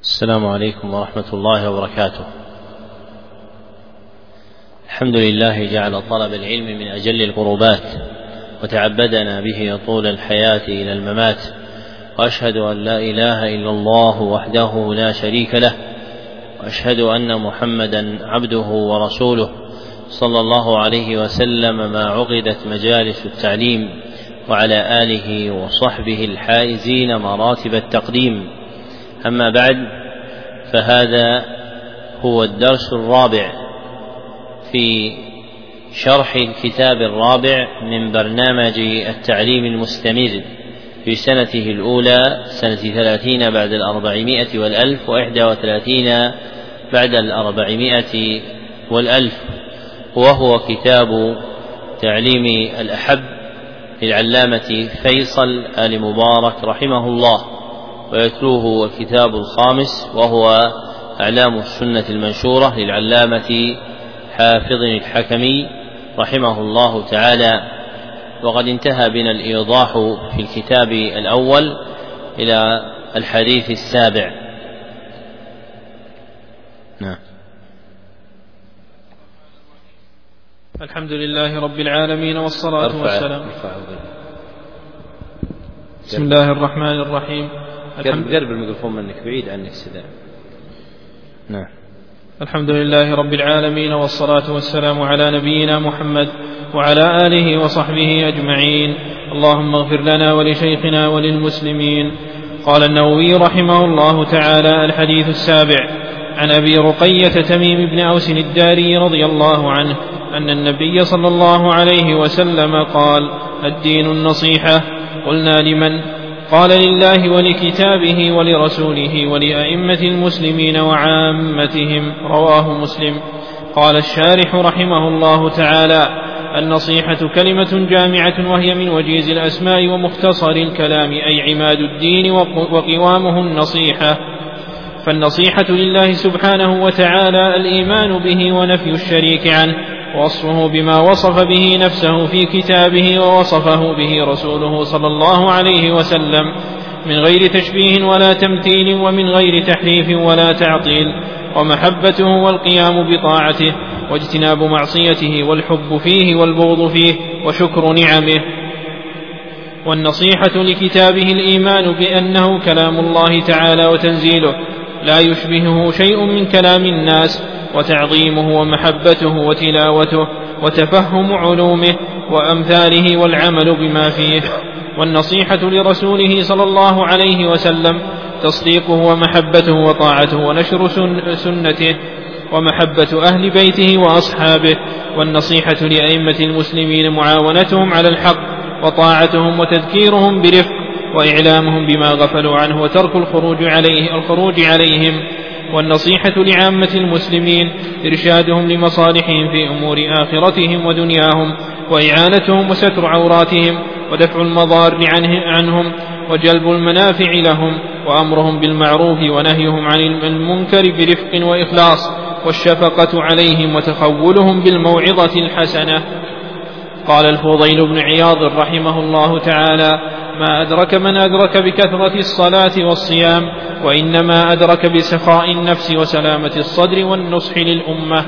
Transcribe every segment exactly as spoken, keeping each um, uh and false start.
السلام عليكم ورحمة الله وبركاته. الحمد لله جعل طلب العلم من أجل القربات وتعبدنا به طول الحياة إلى الممات، وأشهد أن لا إله إلا الله وحده لا شريك له، وأشهد أن محمدا عبده ورسوله صلى الله عليه وسلم ما عقدت مجالس التعليم، وعلى آله وصحبه الحائزين مراتب التقديم. أما بعد، فهذا هو الدرس الرابع في شرح الكتاب الرابع من برنامج التعليم المستمر في سنته الأولى، سنة ثلاثين بعد الأربعمائة والألف وإحدى وثلاثين بعد الأربعمائة والألف، وهو كتاب تعليم الأحب للعلامة فيصل آل مبارك رحمه الله، ويتلوه الكتاب الخامس وهو أعلام السنة المنشورة للعلامة حافظ الحكمي رحمه الله تعالى. وقد انتهى بنا الإيضاح في الكتاب الأول إلى الحديث السابع. نعم. الحمد لله رب العالمين والصلاة والسلام. بسم الله الرحمن الرحيم. قرب الميكروفون منك، بعيد عنك سدى. نعم. الحمد لله رب العالمين والصلاة والسلام على نبينا محمد وعلى آله وصحبه أجمعين. اللهم اغفر لنا ولشيخنا وللمسلمين. قال النووي رحمه الله تعالى: الحديث السابع، عن أبي رقية تميم بن أوس الداري رضي الله عنه أن النبي صلى الله عليه وسلم قال: الدين النصيحة. قلنا: لمن؟ قال: لله ولكتابه ولرسوله ولأئمة المسلمين وعامتهم. رواه مسلم. قال الشارح رحمه الله تعالى: النصيحة كلمة جامعة، وهي من وجيز الأسماء ومختصر الكلام، أي عماد الدين وقوامه النصيحة. فالنصيحة لله سبحانه وتعالى الإيمان به ونفي الشريك عنه، ووصفه بما وصف به نفسه في كتابه ووصفه به رسوله صلى الله عليه وسلم، من غير تشبيه ولا تمثيل، ومن غير تحريف ولا تعطيل. ومحبته والقيام بطاعته، واجتناب معصيته، والحب فيه والبغض فيه، وشكر نعمه. والنصيحة لكتابه الإيمان بأنه كلام الله تعالى وتنزيله، لا يشبهه شيء من كلام الناس، وتعظيمه ومحبته وتلاوته وتفهم علومه وأمثاله والعمل بما فيه. والنصيحة لرسوله صلى الله عليه وسلم تصديقه ومحبته وطاعته ونشر سنته ومحبة أهل بيته وأصحابه. والنصيحة لأئمة المسلمين معاونتهم على الحق وطاعتهم وتذكيرهم برفق وإعلامهم بما غفلوا عنه وترك الخروج عليه الخروج عليهم. والنصيحة لعامة المسلمين إرشادهم لمصالحهم في أمور آخرتهم ودنياهم، وإعانتهم وستر عوراتهم، ودفع المضار عنهم، وجلب المنافع لهم، وأمرهم بالمعروف ونهيهم عن المنكر برفق وإخلاص، والشفقة عليهم وتخولهم بالموعظة الحسنة. قال الفضيل بن عياض رحمه الله تعالى: ما أدرك من أدرك بكثرة الصلاة والصيام، وإنما أدرك بسخاء النفس وسلامة الصدر والنصح للأمة.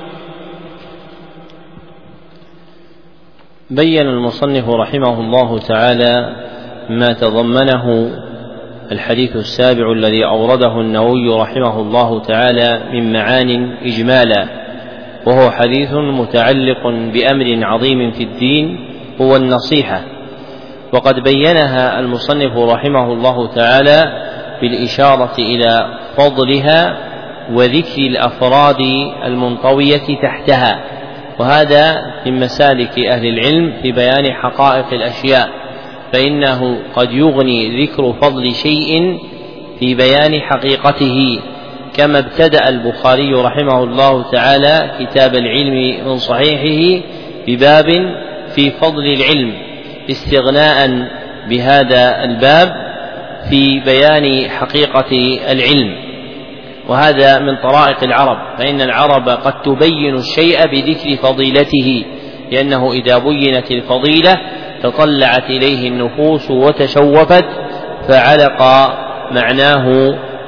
بين المصنف رحمه الله تعالى ما تضمنه الحديث السابع الذي أورده النووي رحمه الله تعالى من معان إجمالا، وهو حديث متعلق بأمر عظيم في الدين هو النصيحة. وقد بينها المصنف رحمه الله تعالى بالإشارة إلى فضلها وذكر الأفراد المنطوية تحتها، وهذا من مسالك أهل العلم في بيان حقائق الأشياء، فإنه قد يغني ذكر فضل شيء في بيان حقيقته، كما ابتدأ البخاري رحمه الله تعالى كتاب العلم من صحيحه بباب في فضل العلم، استغناء بهذا الباب في بيان حقيقة العلم. وهذا من طرائق العرب، فإن العرب قد تبين الشيء بذكر فضيلته، لأنه إذا بينت الفضيلة تطلعت إليه النفوس وتشوفت، فعلق معناه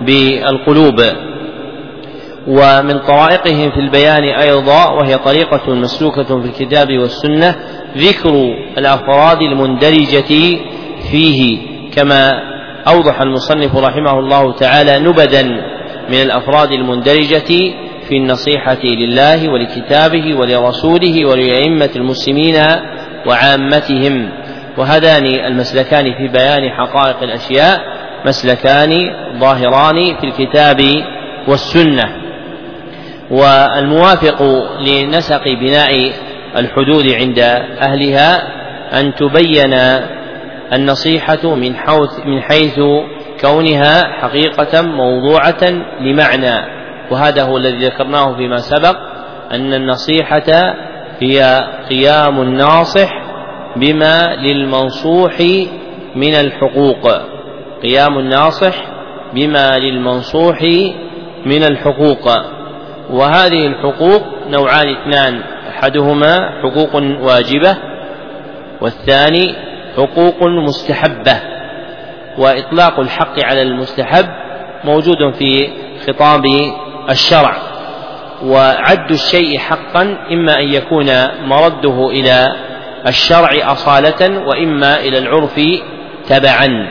بالقلوب. ومن طرائقهم في البيان أيضا، وهي طريقة مسلوكة في الكتاب والسنة، ذكر الأفراد المندرجة فيه، كما أوضح المصنف رحمه الله تعالى نبذا من الأفراد المندرجة في النصيحة لله ولكتابه ولرسوله ولأئمة المسلمين وعامتهم. وهذان المسلكان في بيان حقائق الأشياء مسلكان ظاهران في الكتاب والسنة. والموافق لنسق بناء الحدود عند أهلها أن تبين النصيحة من حيث كونها حقيقة موضوعة لمعنى، وهذا هو الذي ذكرناه فيما سبق، أن النصيحة هي قيام الناصح بما للمنصوح من الحقوق، قيام الناصح بما للمنصوح من الحقوق. وهذه الحقوق نوعان اثنان، أحدهما حقوق واجبة والثاني حقوق مستحبة. وإطلاق الحق على المستحب موجود في خطاب الشرع، وعد الشيء حقا إما أن يكون مرده إلى الشرع أصالة وإما إلى العرف تبعا.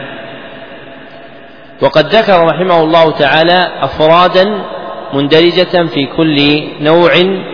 وقد ذكر رحمه الله تعالى أفرادا مندرجة في كل نوع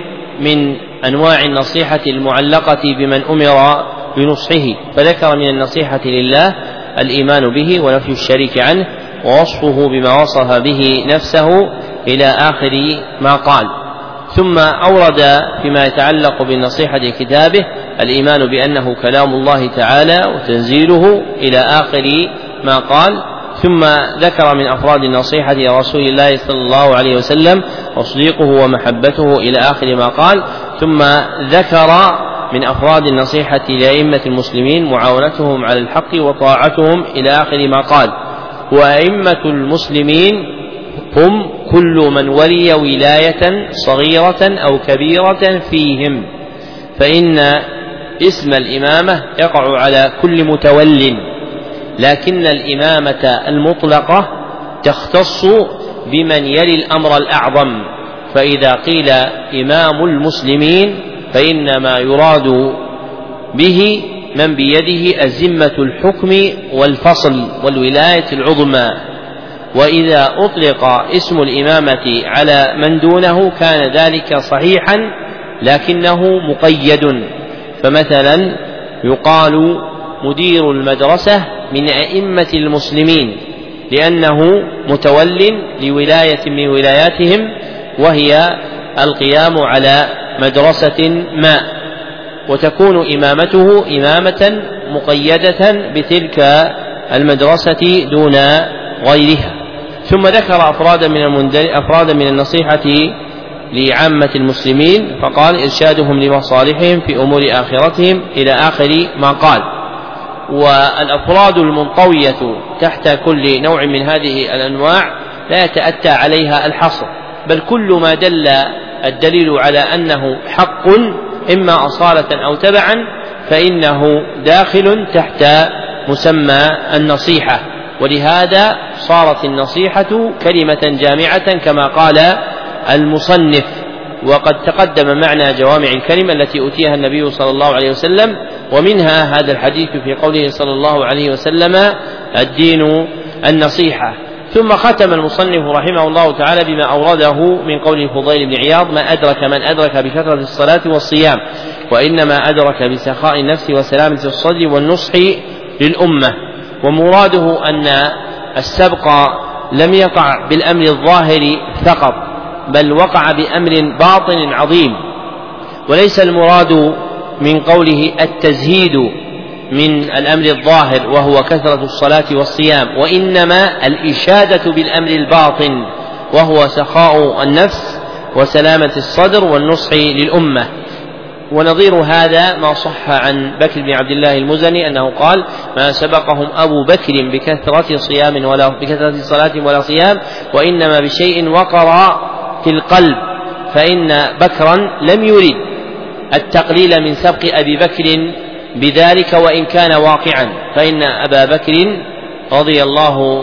من أنواع النصيحة المعلقة بمن أمر بنصحه، فذكر من النصيحة لله الإيمان به ونفي الشريك عنه ووصفه بما وصف به نفسه إلى آخر ما قال. ثم أورد فيما يتعلق بالنصيحة كتابه الإيمان بأنه كلام الله تعالى وتنزيله إلى آخر ما قال. ثم ذكر من أفراد النصيحة لرسول الله صلى الله عليه وسلم تصديقه ومحبته إلى آخر ما قال. ثم ذكر من أفراد النصيحة لأئمة المسلمين معاونتهم على الحق وطاعتهم إلى آخر ما قال. وأئمة المسلمين هم كل من ولي ولاية صغيرة أو كبيرة فيهم، فإن اسم الإمامة يقع على كل متول، لكن الإمامة المطلقة تختص بمن يلي الأمر الأعظم. فإذا قيل إمام المسلمين فإنما يراد به من بيده أزمة الحكم والفصل والولاية العظمى. وإذا أطلق اسم الإمامة على من دونه كان ذلك صحيحا لكنه مقيد. فمثلا يقال مدير المدرسة من أئمة المسلمين لأنه متول لولاية من ولاياتهم، وهي القيام على مدرسة ما، وتكون إمامته إمامة مقيدة بتلك المدرسة دون غيرها. ثم ذكر أفرادا من, أفرادا من النصيحة لعامة المسلمين فقال إرشادهم لمصالحهم في أمور آخرتهم إلى آخر ما قال. والأفراد المنطوية تحت كل نوع من هذه الأنواع لا يتأتى عليها الحصر، بل كل ما دل الدليل على أنه حق إما أصالة أو تبعا فإنه داخل تحت مسمى النصيحة. ولهذا صارت النصيحة كلمة جامعة كما قال المصنف. وقد تقدم معنى جوامع الكلمة التي أتيها النبي صلى الله عليه وسلم، ومنها هذا الحديث في قوله صلى الله عليه وسلم الدين النصيحة. ثم ختم المصنف رحمه الله تعالى بما أورده من قول الفضيل بن عياض: ما أدرك من أدرك بكثرة الصلاة والصيام، وإنما أدرك بسخاء النفس وسلامة الصدر والنصح للأمة. ومراده أن السبق لم يقع بالأمر الظاهر فقط، بل وقع بأمر باطن عظيم. وليس المراد من قوله التزهيد من الأمر الظاهر وهو كثرة الصلاة والصيام، وإنما الإشادة بالأمر الباطن وهو سخاء النفس وسلامة الصدر والنصح للأمة. ونظير هذا ما صح عن بكر بن عبد الله المزني أنه قال: ما سبقهم أبو بكر بكثرة صيام ولا بكثرة صلاة ولا صيام، وإنما بشيء وقر في القلب، فإن بكرا لم يرد التقليل من سبق أبي بكر بذلك وإن كان واقعا، فإن أبا بكر رضي الله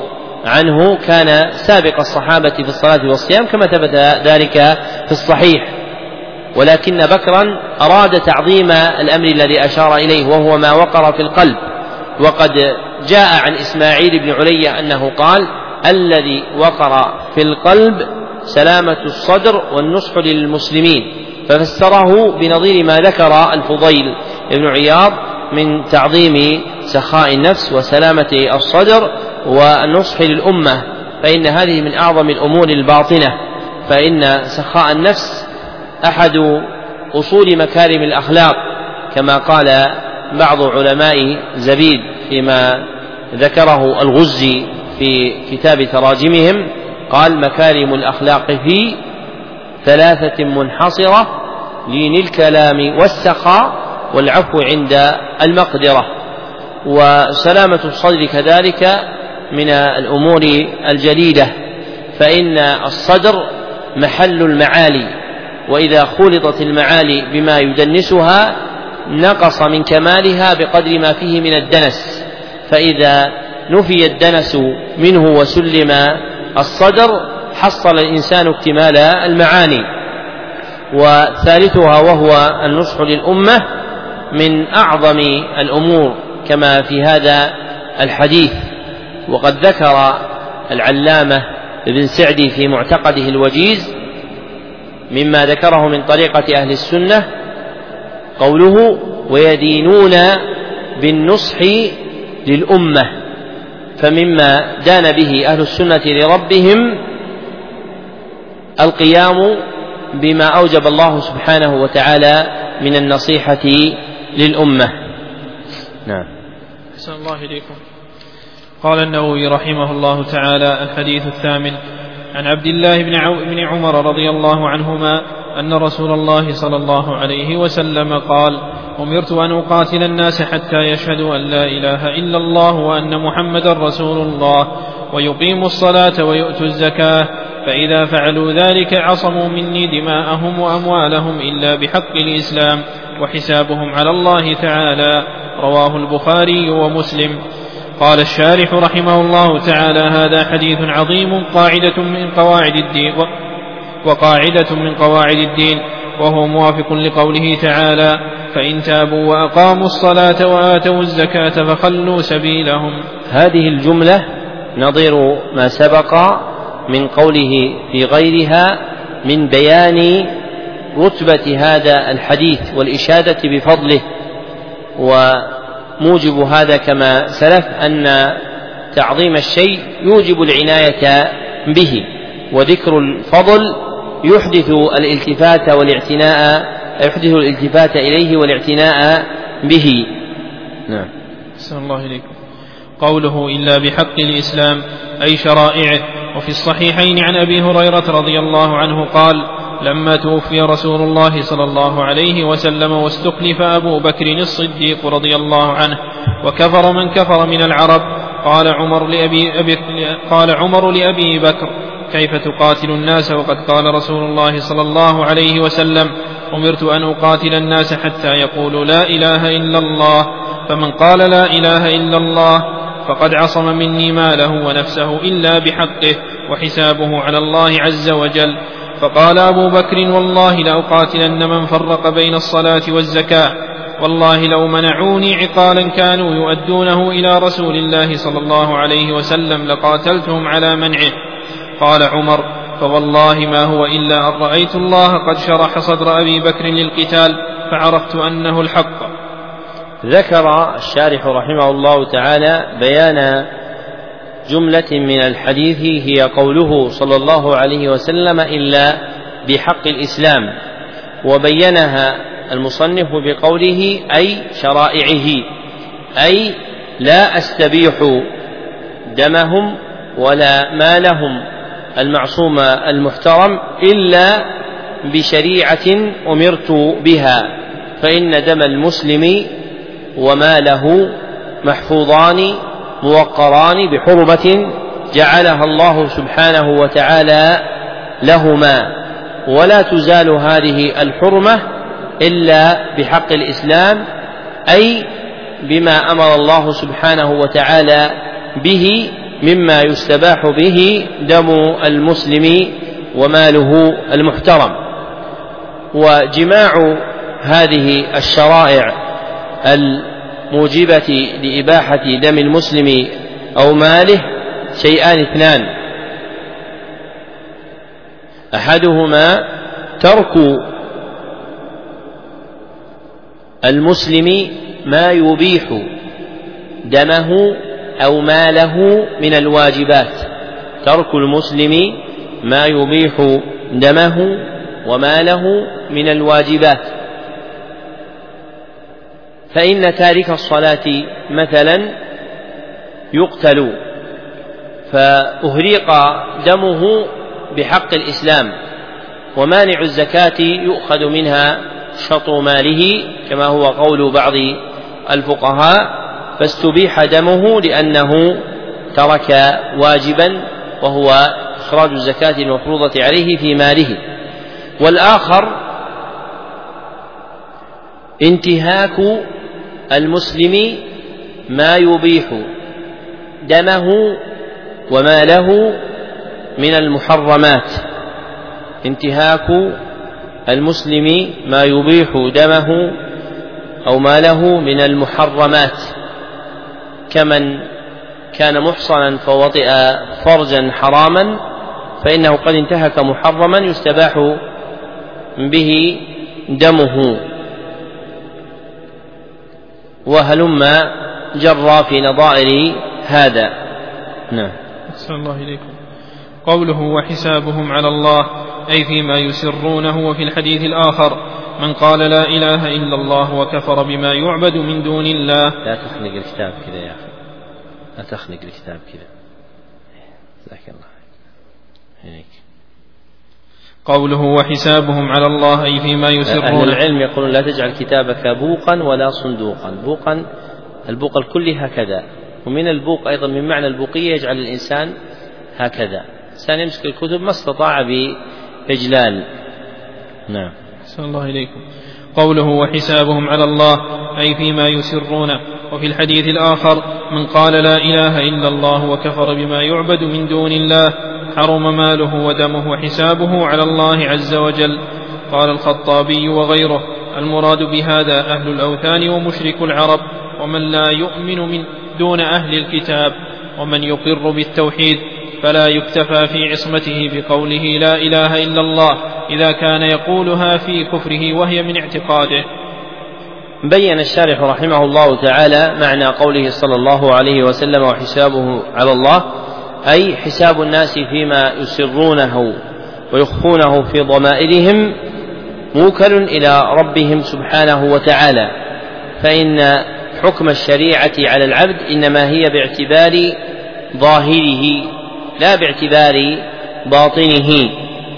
عنه كان سابق الصحابة في الصلاة والصيام كما ثبت ذلك في الصحيح، ولكن بكرا أراد تعظيم الأمر الذي أشار إليه وهو ما وقر في القلب. وقد جاء عن إسماعيل بن علية أنه قال: الذي وقر في القلب سلامة الصدر والنصح للمسلمين، ففسره بنظير ما ذكر الفضيل بن عياض من تعظيم سخاء النفس وسلامة الصدر والنصح للأمة، فإن هذه من أعظم الأمور الباطنة، فإن سخاء النفس أحد أصول مكارم الأخلاق، كما قال بعض علماء زبيد فيما ذكره الغزي في كتاب تراجمهم، قال: مكارم الأخلاق في ثلاثة منحصرة: لين الكلام والسخاء والعفو عند المقدرة. وسلامة الصدر كذلك من الأمور الجليلة، فإن الصدر محل المعالي، وإذا خلطت المعالي بما يدنسها نقص من كمالها بقدر ما فيه من الدنس، فإذا نفي الدنس منه وسلم الصدر حصل الإنسان اكتمال المعاني. وثالثها وهو النصح للأمة من أعظم الأمور كما في هذا الحديث. وقد ذكر العلامة ابن سعدي في معتقده الوجيز مما ذكره من طريقة أهل السنة قوله: ويدينون بالنصح للأمة، فمما دان به أهل السنة لربهم القيام بما أوجب الله سبحانه وتعالى من النصيحة للأمة. نعم. أحسن الله إليكم. قال النووي رحمه الله تعالى: الحديث الثامن عن عبد الله بن, عو... بن عمر رضي الله عنهما أن رسول الله صلى الله عليه وسلم قال: أمرت أن أقاتل الناس حتى يشهدوا أن لا إله إلا الله وأن محمدا رسول الله ويقيموا الصلاة ويؤتوا الزكاة، فإذا فعلوا ذلك عصموا مني دماءهم وأموالهم إلا بحق الإسلام وحسابهم على الله تعالى. رواه البخاري ومسلم. قال الشارح رحمه الله تعالى: هذا حديث عظيم قاعدة من قواعد الدين وقاعدة من قواعد الدين، وهو موافق لقوله تعالى: فإن تابوا وأقاموا الصلاة وآتوا الزكاة فخلوا سبيلهم. هذه الجملة نظير ما سبق من قوله في غيرها من بيان رتبة هذا الحديث والإشادة بفضله. وموجب هذا كما سلف أن تعظيم الشيء يوجب العناية به، وذكر الفضل يحدث الالتفات والاعتناء يحدث الالتفات إليه والاعتناء به. نعم. أحسن الله إليكم. قوله إلا بحق الإسلام أي شرائعه. وفي الصحيحين عن أبي هريرة رضي الله عنه قال: لما توفي رسول الله صلى الله عليه وسلم واستخلف أبو بكر الصديق رضي الله عنه وكفر من كفر من العرب، قال عمر لأبي, أبي قال عمر لأبي بكر: كيف تقاتل الناس وقد قال رسول الله صلى الله عليه وسلم: أمرت أن أقاتل الناس حتى يقولوا لا إله إلا الله، فمن قال لا إله إلا الله فقد عصم مني ماله ونفسه إلا بحقه وحسابه على الله عز وجل. فقال أبو بكر: والله لأقاتلن من فرق بين الصلاة والزكاة، والله لو منعوني عقالا كانوا يؤدونه إلى رسول الله صلى الله عليه وسلم لقاتلتهم على منعه. قال عمر: فوالله ما هو إلا أن رأيت الله قد شرح صدر أبي بكر للقتال فعرفت أنه الحق. ذكر الشارح رحمه الله تعالى بيان جملة من الحديث هي قوله صلى الله عليه وسلم: إلا بحق الإسلام، وبينها المصنف بقوله: أي شرائعه، أي لا أستبيح دمهم ولا مالهم المعصوم المحترم إلا بشريعة أمرت بها، فإن دم المسلم وماله محفوظان موقران بحرمة جعلها الله سبحانه وتعالى لهما، ولا تزال هذه الحرمة إلا بحق الإسلام، أي بما أمر الله سبحانه وتعالى به مما يستباح به دم المسلم وماله المحترم. وجماع هذه الشرائع الموجبة لإباحة دم المسلم أو ماله شيئان اثنان: أحدهما ترك المسلم ما يبيح دمه أو ماله من الواجبات، ترك المسلم ما يبيح دمه وماله من الواجبات. فإن تارك الصلاة مثلا يقتل فأهريق دمه بحق الإسلام، ومانع الزكاة يؤخذ منها شطر ماله كما هو قول بعض الفقهاء، فاستبيح دمه لأنه ترك واجبا وهو إخراج الزكاة المفروضة عليه في ماله. والآخر انتهاك المسلم ما يبيح دمه وماله من المحرمات، انتهاك المسلم ما يبيح دمه أو ماله من المحرمات، كمن كان محصنا فوطئ فرجا حراما فإنه قد انتهك محرما يستباح به دمه، وهلما جرى في نظائر هذا. نعم. أحسن الله إليكم. قوله وحسابهم على الله أي فيما يسرونه. وفي الحديث الآخر من قال لا إله إلا الله وكفر بما يعبد من دون الله. لا تخنق الكتاب كذا يا أخي، لا تخنق الكتاب كذا، جزاك الله هيك. قوله وحسابهم على الله أي فيما يسرونه. أهل العلم يقولون لا تجعل كتابك بوقا ولا صندوقا. بوقا البوق الكلي هكذا، ومن البوق أيضا من معنى البوقية يجعل الإنسان هكذا، الإنسان يمسك الكتب ما استطاع بإجلال. نعم. أحسن الله إليكم. قوله وحسابهم على الله أي فيما يسرون. وفي الحديث الآخر من قال لا إله إلا الله وكفر بما يعبد من دون الله حرم ماله ودمه وحسابه على الله عز وجل. قال الخطابي وغيره المراد بهذا أهل الأوثان ومشرك العرب ومن لا يؤمن من دون أهل الكتاب، ومن يقر بالتوحيد فلا يكتفى في عصمته بقوله لا إله إلا الله إذا كان يقولها في كفره وهي من اعتقاده. بين الشارح رحمه الله تعالى معنى قوله صلى الله عليه وسلم وحسابه على الله، أي حساب الناس فيما يسرونه ويخفونه في ضمائرهم موكل إلى ربهم سبحانه وتعالى، فإن حكم الشريعة على العبد إنما هي باعتبار ظاهره لا باعتبار باطنه.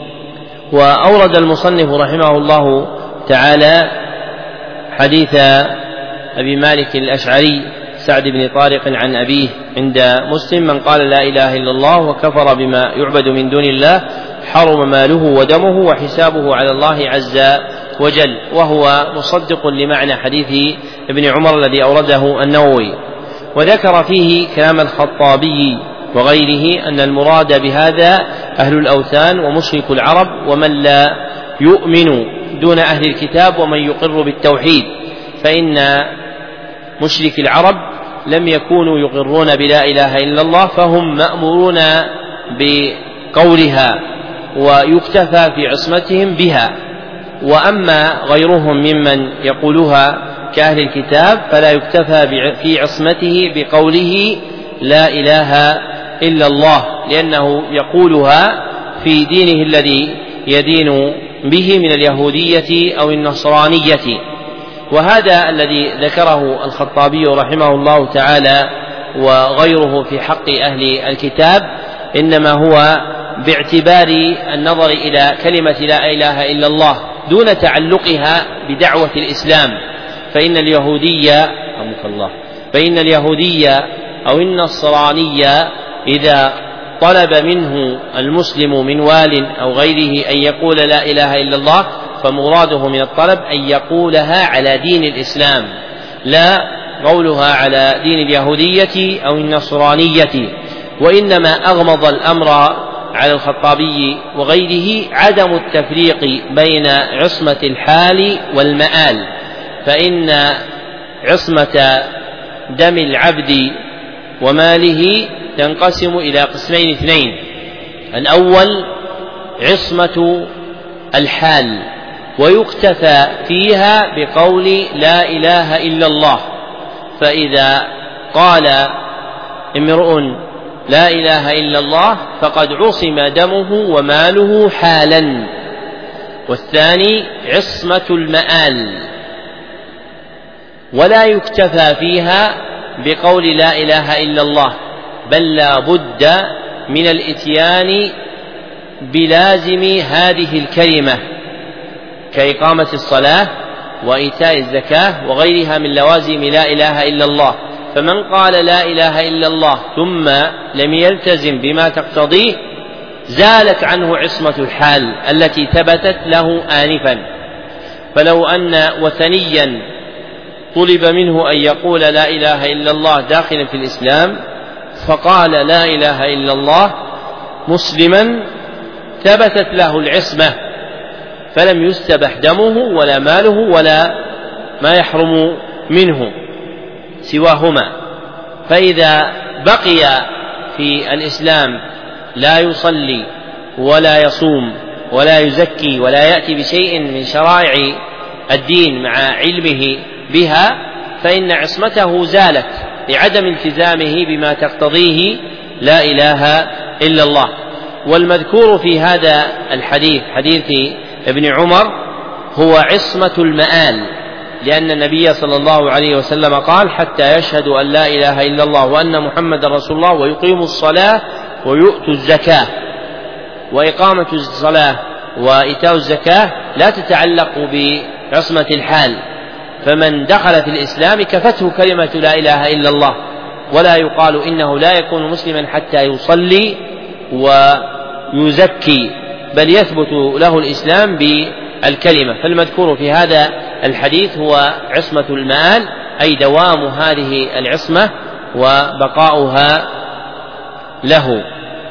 وأورد المصنف رحمه الله تعالى حديث أبي مالك الأشعري سعد بن طارق عن أبيه عند مسلم من قال لا إله إلا الله وكفر بما يعبد من دون الله حرم ماله ودمه وحسابه على الله عز وجل، وهو مصدق لمعنى حديث ابن عمر الذي أورده النووي. وذكر فيه كلام الخطابي وغيره أن المراد بهذا أهل الأوثان ومشرك العرب ومن لا يؤمن دون أهل الكتاب ومن يقر بالتوحيد، فإن مشرك العرب لم يكونوا يقرون بلا إله إلا الله فهم مأمورون بقولها ويكتفى في عصمتهم بها، وأما غيرهم ممن يقولها كأهل الكتاب فلا يكتفى في عصمته بقوله لا إله إلا الله، لأنه يقولها في دينه الذي يدين به من اليهودية أو النصرانية. وهذا الذي ذكره الخطابي رحمه الله تعالى وغيره في حق أهل الكتاب إنما هو باعتبار النظر إلى كلمة لا إله إلا الله دون تعلقها بدعوة الإسلام، فإن اليهودية رحمك الله فإن اليهودية أو النصرانية إذا طلب منه المسلم من وال أو غيره أن يقول لا إله إلا الله فمراده من الطلب أن يقولها على دين الإسلام لا قولها على دين اليهودية أو النصرانية. وإنما أغمض الأمر على الخطابي وغيره عدم التفريق بين عصمة الحال والمآل، فإن عصمة دم العبد وماله تنقسم إلى قسمين اثنين: الأول عصمة الحال، ويكتفى فيها بقول لا إله إلا الله، فإذا قال امرؤ لا إله إلا الله فقد عصم دمه وماله حالا. والثاني عصمة المآل، ولا يكتفى فيها بقول لا إله إلا الله، بل لا بد من الإتيان بلازم هذه الكلمة كإقامة الصلاة وإيتاء الزكاة وغيرها من لوازم لا إله إلا الله. فمن قال لا إله إلا الله ثم لم يلتزم بما تقتضيه زالت عنه عصمة الحال التي ثبتت له آنفا. فلو أن وثنيا طلب منه أن يقول لا إله إلا الله داخلا في الإسلام فقال لا إله إلا الله مسلما ثبتت له العصمة، فلم يستبح دمه ولا ماله ولا ما يحرم منه سواهما. فإذا بقي في الإسلام لا يصلي ولا يصوم ولا يزكي ولا يأتي بشيء من شرائع الدين مع علمه بها فإن عصمته زالت لعدم التزامه بما تقتضيه لا إله إلا الله. والمذكور في هذا الحديث حديث ابن عمر هو عصمة المآل، لأن النبي صلى الله عليه وسلم قال حتى يشهدوا أن لا إله إلا الله وأن محمد رسول الله ويقيموا الصلاة ويؤتوا الزكاة. وإقامة الصلاة وإيتاء الزكاة لا تتعلق بعصمة الحال، فمن دخل في الإسلام كفته كلمة لا إله إلا الله، ولا يقال إنه لا يكون مسلما حتى يصلي ويزكي، بل يثبت له الإسلام بالكلمة. فالمذكور في هذا الحديث هو عصمة المآل، أي دوام هذه العصمة وبقاؤها له.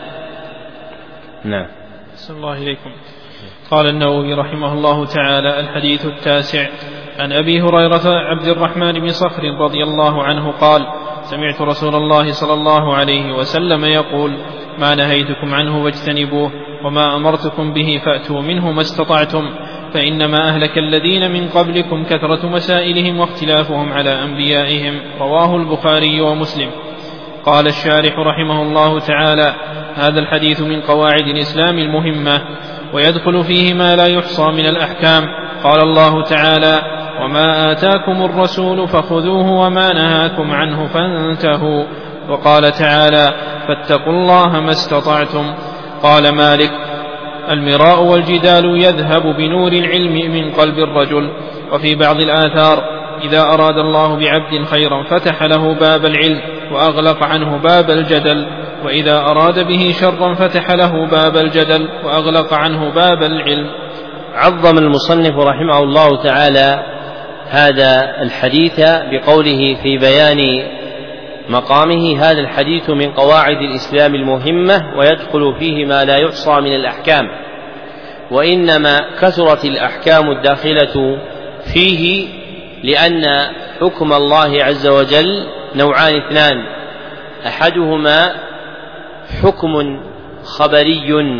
نعم. صلى الله إليكم. قال النووي رحمه الله تعالى: الحديث التاسع عن أبي هريرة عبد الرحمن بن صخر رضي الله عنه قال: سمعت رسول الله صلى الله عليه وسلم يقول: ما نهيتكم عنه واجتنبوه، وما أمرتكم به فأتوا منه ما استطعتم، فإنما أهلك الذين من قبلكم كثرة مسائلهم واختلافهم على أنبيائهم. رواه البخاري ومسلم. قال الشارح رحمه الله تعالى: هذا الحديث من قواعد الإسلام المهمة، ويدخل فيه ما لا يحصى من الأحكام. قال الله تعالى: وما آتاكم الرسول فخذوه وما نهاكم عنه فانتهوا. وقال تعالى: فاتقوا الله ما استطعتم. قال مالك: المراء والجدال يذهب بنور العلم من قلب الرجل. وفي بعض الآثار: إذا أراد الله بعبد خيرا فتح له باب العلم وأغلق عنه باب الجدل، وإذا أراد به شرا فتح له باب الجدل وأغلق عنه باب العلم. عظم المصنف رحمه الله تعالى هذا الحديث بقوله في بيان مقامه: هذا الحديث من قواعد الإسلام المهمة، ويدخل فيه ما لا يحصى من الأحكام. وإنما كثرت الأحكام الداخلة فيه لأن حكم الله عز وجل نوعان اثنان: أحدهما حكم خبري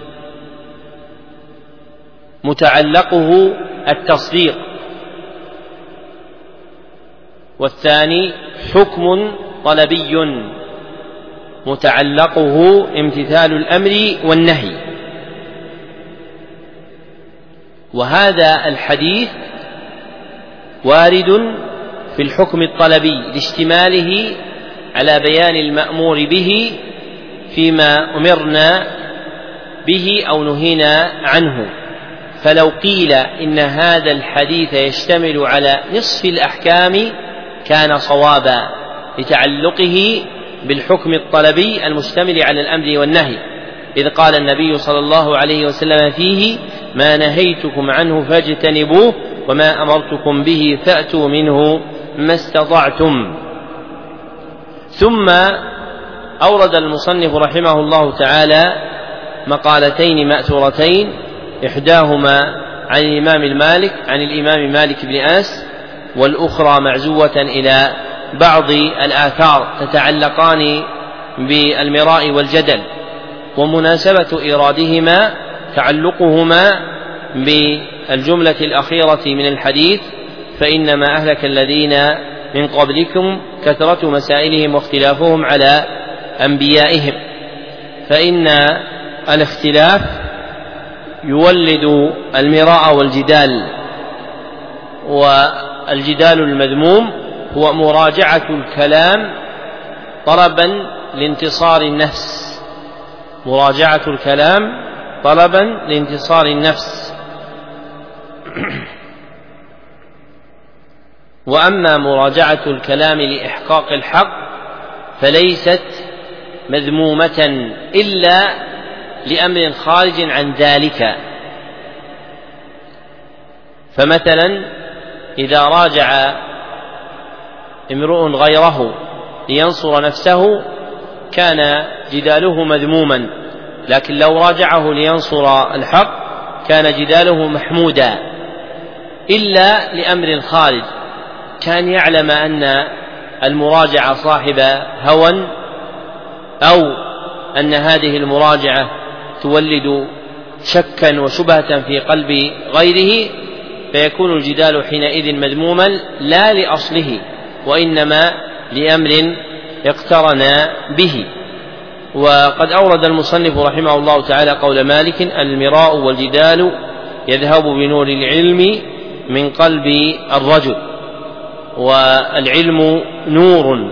متعلقه التصديق، والثاني حكم طلبي متعلقه امتثال الأمر والنهي. وهذا الحديث وارد في الحكم الطلبي لاشتماله على بيان المأمور به فيما أمرنا به أو نهينا عنه. فلو قيل إن هذا الحديث يشتمل على نصف الأحكام كان صوابا لتعلقه بالحكم الطلبي المشتمل على الأمر والنهي، إذ قال النبي صلى الله عليه وسلم فيه: ما نهيتكم عنه فاجتنبوه وما أمرتكم به فأتوا منه ما استطعتم. ثم أورد المصنف رحمه الله تعالى مقالتين مأثورتين، إحداهما عن الإمام المالك عن الإمام مالك بن أنس، والأخرى معزوة إلى بعض الآثار تتعلقان بالمراء والجدل، ومناسبة إيرادهما تعلقهما بالجملة الأخيرة من الحديث: فإنما أهلك الذين من قبلكم كثرة مسائلهم واختلافهم على أنبيائهم. فإن الاختلاف يولد المراء والجدال، والجدال المذموم هو مراجعة الكلام طلبا لانتصار النفس، مراجعة الكلام طلبا لانتصار النفس. وأما مراجعة الكلام لإحقاق الحق فليست مذمومة إلا لأمر خارج عن ذلك. فمثلا إذا راجع امرؤ غيره لينصر نفسه كان جداله مذموما، لكن لو راجعه لينصر الحق كان جداله محمودا، إلا لأمر خارج، كان يعلم أن المراجعة صاحب هوى، أو أن هذه المراجعة تولد شكا وشبهة في قلب غيره، فيكون الجدال حينئذ مذموما لا لأصله وإنما لأمر اقترن به. وقد أورد المصنف رحمه الله تعالى قول مالك: المراء والجدال يذهب بنور العلم من قلب الرجل. والعلم نور،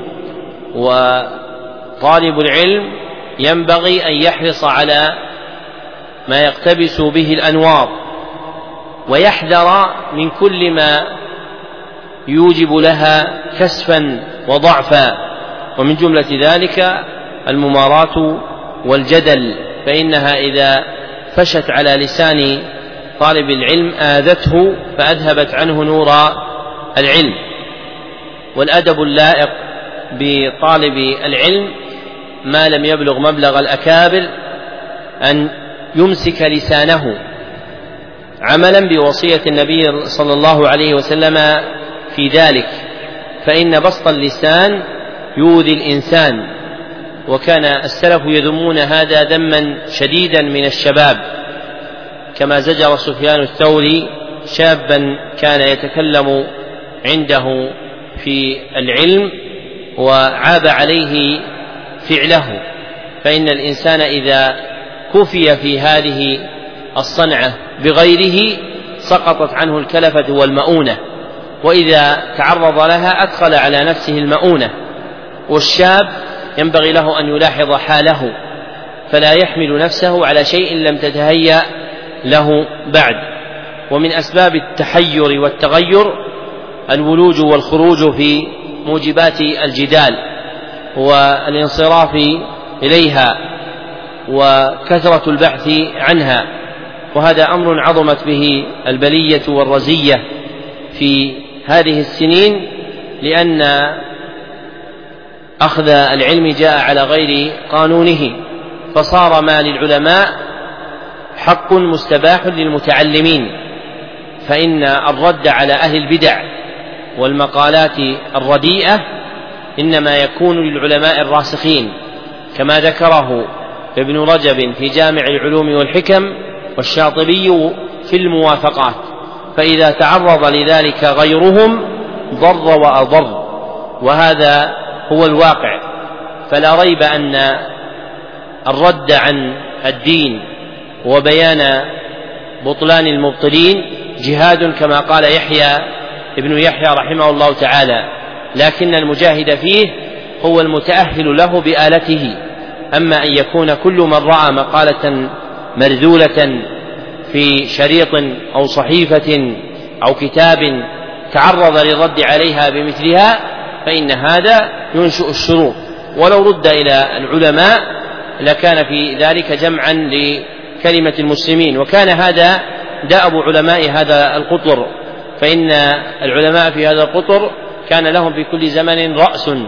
وطالب العلم ينبغي أن يحرص على ما يقتبس به الأنوار، ويحذر من كل ما يوجب لها كسفا وضعفا، ومن جملة ذلك المماراة والجدل، فإنها إذا فشت على لسان طالب العلم آذته فأذهبت عنه نور العلم. والأدب اللائق بطالب العلم ما لم يبلغ مبلغ الأكابر أن يمسك لسانه عملا بوصية النبي صلى الله عليه وسلم في ذلك، فإن بسط اللسان يؤذي الإنسان، وكان السلف يذمون هذا ذما شديدا من الشباب، كما زجر سفيان الثوري شابا كان يتكلم عنده في العلم وعاب عليه فعله. فإن الإنسان إذا كفي في هذه الصنعة بغيره سقطت عنه الكلفة والمؤونة، وإذا تعرض لها أدخل على نفسه المؤونة. والشاب ينبغي له أن يلاحظ حاله، فلا يحمل نفسه على شيء لم تتهيأ له بعد. ومن أسباب التحير والتغير الولوج والخروج في موجبات الجدال والانصراف إليها وكثرة البحث عنها، وهذا أمر عظمت به البلية والرزية في هذه السنين، لأن أخذ العلم جاء على غير قانونه، فصار ما للعلماء حق مستباح للمتعلمين. فإن الرد على أهل البدع والمقالات الرديئة إنما يكون للعلماء الراسخين، كما ذكره ابن رجب في جامع العلوم والحكم والشاطبي في الموافقات. فإذا تعرض لذلك غيرهم ضر وأضر، وهذا هو الواقع. فلا ريب أن الرد عن الدين وبيان بطلان المبطلين جهاد، كما قال يحيى ابن يحيى رحمه الله تعالى، لكن المجاهد فيه هو المتأهل له بآلته. أما أن يكون كل من رأى مقالة مرذولة في شريط أو صحيفة أو كتاب تعرض للرد عليها بمثلها، فإن هذا ينشئ الشرور. ولو رد إلى العلماء لكان في ذلك جمعا لكلمة المسلمين، وكان هذا دأب علماء هذا القطر، فإن العلماء في هذا القطر كان لهم في كل زمن رأس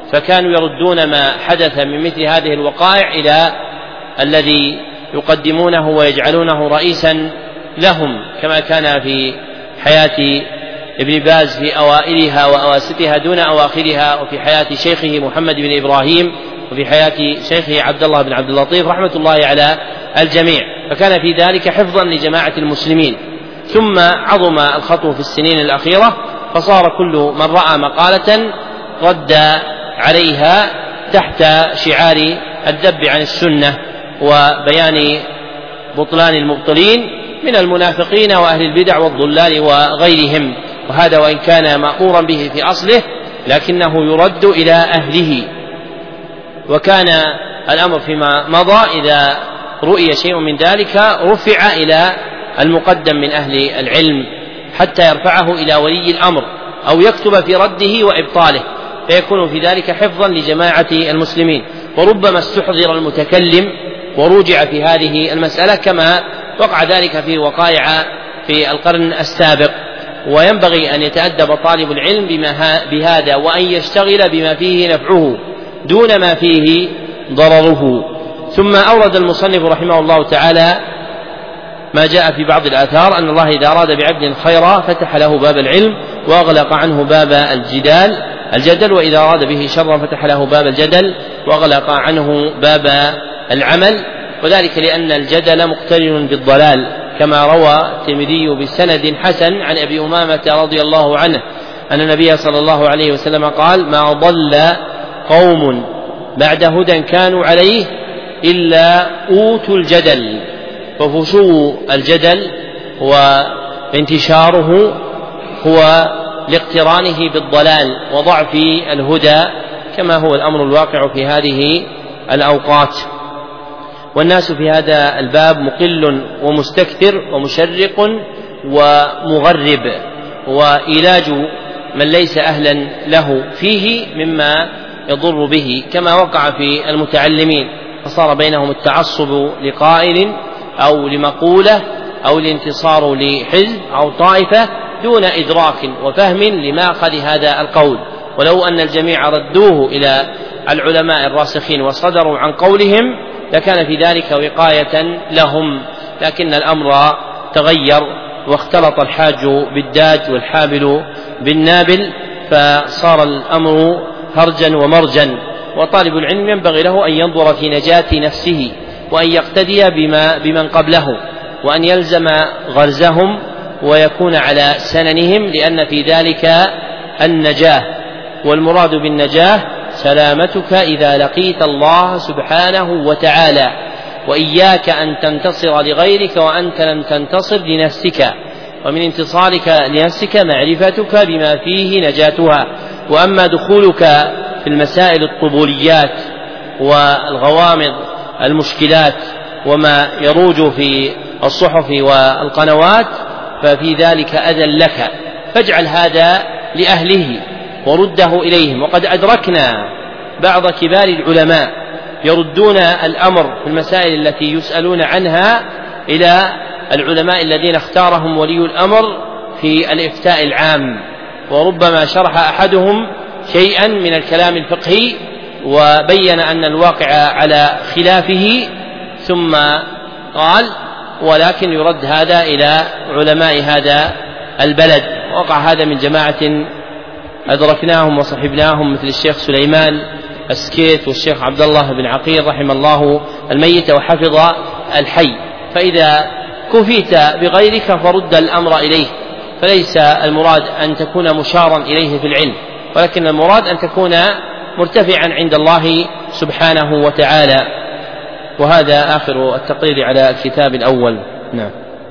فكانوا يردون ما حدث من مثل هذه الوقائع إلى الذي يقدمونه ويجعلونه رئيسا لهم، كما كان في حياة ابن باز في أوائلها وأواسطها دون أواخرها، وفي حياة شيخه محمد بن إبراهيم، وفي حياة شيخه عبد الله بن عبد اللطيف رحمة الله على الجميع، فكان في ذلك حفظا لجماعة المسلمين. ثم عظم الخطو في السنين الأخيرة، فصار كل من رأى مقالة رد عليها تحت شعار الذب عن السنة وبيان بطلان المبطلين من المنافقين وأهل البدع والضلال وغيرهم، وهذا وإن كان مأمورا به في أصله لكنه يرد إلى أهله. وكان الأمر فيما مضى إذا رؤي شيء من ذلك رفع إلى المقدم من أهل العلم حتى يرفعه إلى ولي الأمر أو يكتب في رده وإبطاله، فيكون في ذلك حفظا لجماعة المسلمين. وربما استحضر المتكلم ورجع في هذه المسألة كما وقع ذلك في وقائع في القرن السابق. وينبغي أن يتأدب طالب العلم بهذا، وأن يشتغل بما فيه نفعه دون ما فيه ضرره. ثم أورد المصنف رحمه الله تعالى ما جاء في بعض الآثار أن الله إذا أراد بعبد خيرا فتح له باب العلم وأغلق عنه باب الجدال الجدل، وإذا أراد به شرا فتح له باب الجدل وأغلق عنه باب العمل، وذلك لأن الجدل مقترن بالضلال، كما روى الترمذي بسند حسن عن أبي أمامة رضي الله عنه أن النبي صلى الله عليه وسلم قال: ما ضل قوم بعد هدى كانوا عليه إلا أوتوا الجدل. ففشو الجدل وانتشاره هو لاقترانه بالضلال وضعف الهدى، كما هو الأمر الواقع في هذه الأوقات. والناس في هذا الباب مقل ومستكثر ومشرق ومغرب، وإيلاج من ليس أهلا له فيه مما يضر به، كما وقع في المتعلمين، فصار بينهم التعصب لقائل أو لمقولة أو الانتصار لحزب أو طائفة دون إدراك وفهم لماخذ هذا القول. ولو أن الجميع ردوه إلى العلماء الراسخين وصدروا عن قولهم لكان في ذلك وقاية لهم، لكن الأمر تغير واختلط الحاج بالداج والحابل بالنابل، فصار الأمر هرجا ومرجا. وطالب العلم ينبغي له أن ينظر في نجاة نفسه، وأن يقتدي بما بمن قبله، وأن يلزم غرزهم ويكون على سننهم، لأن في ذلك النجاة. والمراد بالنجاة سلامتك إذا لقيت الله سبحانه وتعالى، وإياك أن تنتصر لغيرك وأنت لم تنتصر لنفسك، ومن انتصارك لنفسك معرفتك بما فيه نجاتها. وأما دخولك في المسائل الطبوليات والغوامض المشكلات وما يروج في الصحف والقنوات ففي ذلك أذى لك، فاجعل هذا لأهله ورده إليهم. وقد أدركنا بعض كبار العلماء يردون الأمر في المسائل التي يسألون عنها إلى العلماء الذين اختارهم ولي الأمر في الإفتاء العام، وربما شرح أحدهم شيئا من الكلام الفقهي وبين أن الواقع على خلافه، ثم قال ولكن يرد هذا إلى علماء هذا البلد. وقع هذا من جماعة أدركناهم وصحبناهم مثل الشيخ سليمان السكيت والشيخ عبد الله بن عقيل رحم الله الميت وحفظ الحي. فإذا كفيت بغيرك فرد الأمر إليه، فليس المراد أن تكون مشارا إليه في العلم، ولكن المراد أن تكون مرتفعا عند الله سبحانه وتعالى. وهذا آخر التقرير على الكتاب الأول. نعم.